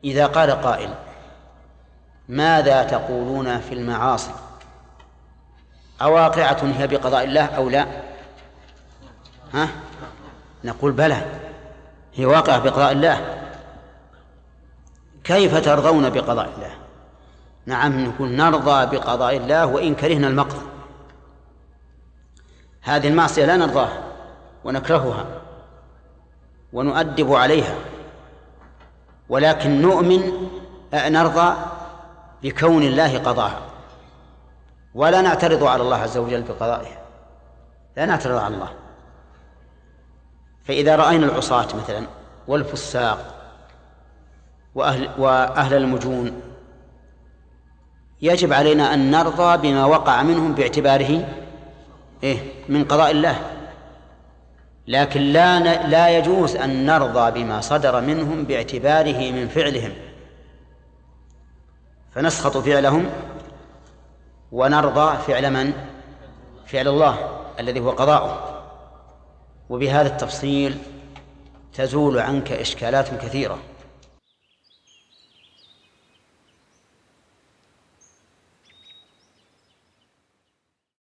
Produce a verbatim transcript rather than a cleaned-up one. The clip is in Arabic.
إذا قال قائل: ماذا تقولون في المعاصي؟ أواقعة هي بقضاء الله أو لا؟ ها؟ نقول بلى، هي واقعة بقضاء الله. كيف ترضون بقضاء الله؟ نعم، نقول نرضى بقضاء الله وإن كرهنا المقضى. هذه المعصية لا نرضاها ونكرهها ونؤدب عليها، ولكن نؤمن نرضى بكون الله قضاها، ولا نعترض على الله عز وجل بقضائه، لا نعترض على الله. فإذا رأينا العصاة مثلا والفساق وأهل, وأهل المجون يجب علينا أن نرضى بما وقع منهم باعتباره إيه من قضاء الله، لكن لا لا يجوز أن نرضى بما صدر منهم باعتباره من فعلهم، فنسخط فعلهم ونرضى فعل من؟ فعل الله الذي هو قضاؤه. وبهذا التفصيل تزول عنك إشكالات كثيرة.